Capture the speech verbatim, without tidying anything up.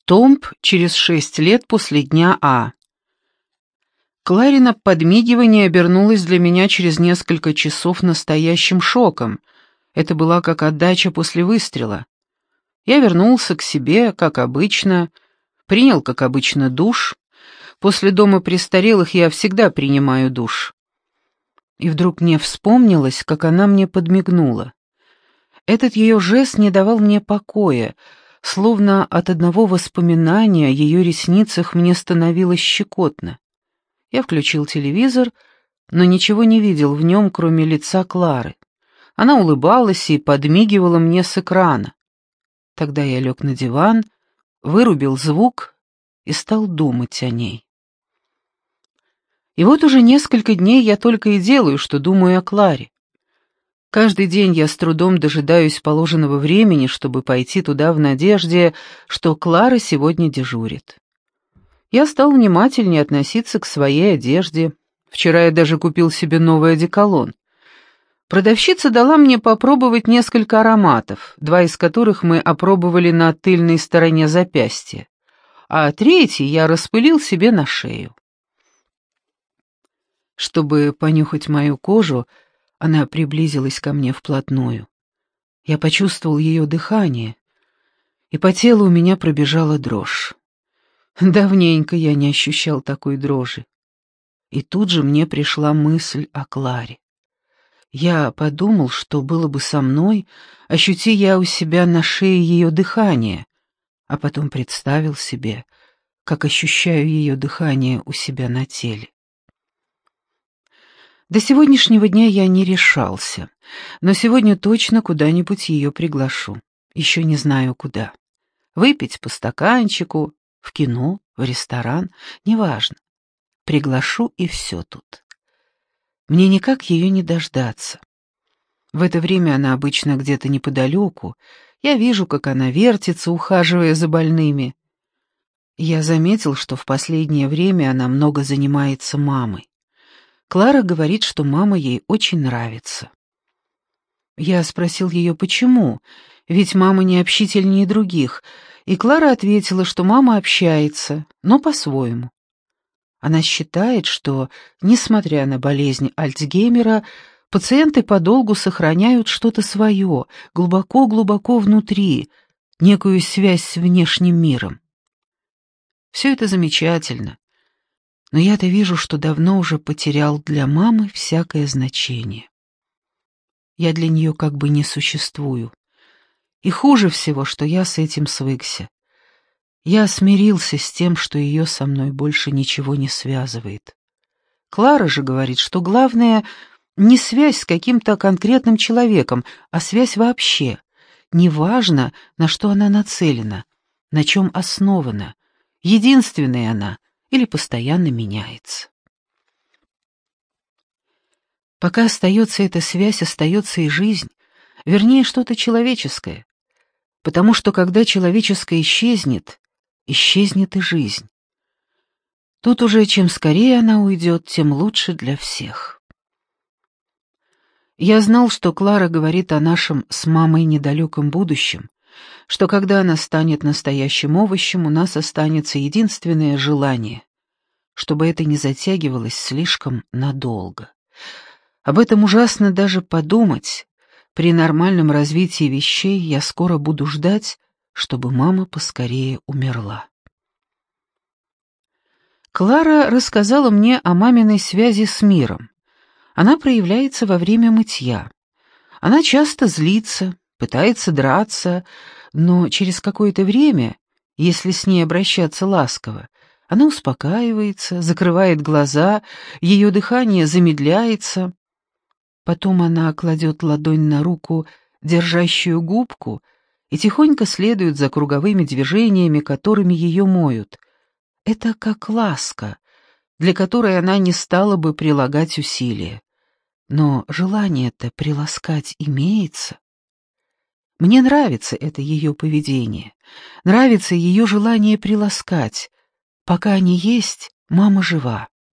Томб через шесть лет после дня А. Кларина подмигивание обернулось для меня через несколько часов настоящим шоком. Это была как отдача после выстрела. Я вернулся к себе, как обычно, принял, как обычно, душ. После дома престарелых я всегда принимаю душ. И вдруг мне вспомнилось, как она мне подмигнула. Этот ее жест не давал мне покоя, словно от одного воспоминания о ее ресницах мне становилось щекотно. Я включил телевизор, но ничего не видел в нем, кроме лица Клары. Она улыбалась и подмигивала мне с экрана. Тогда я лег на диван, вырубил звук и стал думать о ней. И вот уже несколько дней я только и делаю, что думаю о Кларе. Каждый день я с трудом дожидаюсь положенного времени, чтобы пойти туда в надежде, что Клара сегодня дежурит. Я стал внимательнее относиться к своей одежде. Вчера я даже купил себе новый одеколон. Продавщица дала мне попробовать несколько ароматов, два из которых мы опробовали на тыльной стороне запястья, а третий я распылил себе на шею. Чтобы понюхать мою кожу, она приблизилась ко мне вплотную. Я почувствовал ее дыхание, и по телу у меня пробежала дрожь. Давненько я не ощущал такой дрожи. И тут же мне пришла мысль о Кларе. Я подумал, что было бы со мной, ощути я у себя на шее ее дыхание, а потом представил себе, как ощущаю ее дыхание у себя на теле. До сегодняшнего дня я не решался, но сегодня точно куда-нибудь ее приглашу. Еще не знаю куда. Выпить по стаканчику, в кино, в ресторан, неважно. Приглашу, и все тут. Мне никак ее не дождаться. В это время она обычно где-то неподалеку. Я вижу, как она вертится, ухаживая за больными. Я заметил, что в последнее время она много занимается мамой. Клара говорит, что мама ей очень нравится. Я спросил ее, почему, ведь мама не общительнее других, и Клара ответила, что мама общается, но по-своему. Она считает, что, несмотря на болезнь Альцгеймера, пациенты подолгу сохраняют что-то свое, глубоко-глубоко внутри, некую связь с внешним миром. Все это замечательно. Но я-то вижу, что давно уже потерял для мамы всякое значение. Я для нее как бы не существую. И хуже всего, что я с этим свыкся. Я смирился с тем, что ее со мной больше ничего не связывает. Клара же говорит, что главное не связь с каким-то конкретным человеком, а связь вообще. Неважно, на что она нацелена, на чем основана, единственная она или постоянно меняется. Пока остается эта связь, остается и жизнь, вернее, что-то человеческое, потому что когда человеческое исчезнет, исчезнет и жизнь. Тут уже чем скорее она уйдет, тем лучше для всех. Я знал, что Клара говорит о нашем с мамой недалеком будущем, что когда она станет настоящим овощем, у нас останется единственное желание, чтобы это не затягивалось слишком надолго. Об этом ужасно даже подумать. При нормальном развитии вещей я скоро буду ждать, чтобы мама поскорее умерла. Клара рассказала мне о маминой связи с миром. Она проявляется во время мытья. Она часто злится, пытается драться, но через какое-то время, если с ней обращаться ласково, она успокаивается, закрывает глаза, ее дыхание замедляется. Потом она кладет ладонь на руку, держащую губку, и тихонько следует за круговыми движениями, которыми ее моют. Это как ласка, для которой она не стала бы прилагать усилия. Но желание-то приласкать имеется. Мне нравится это ее поведение, нравится ее желание приласкать. Пока они есть, мама жива.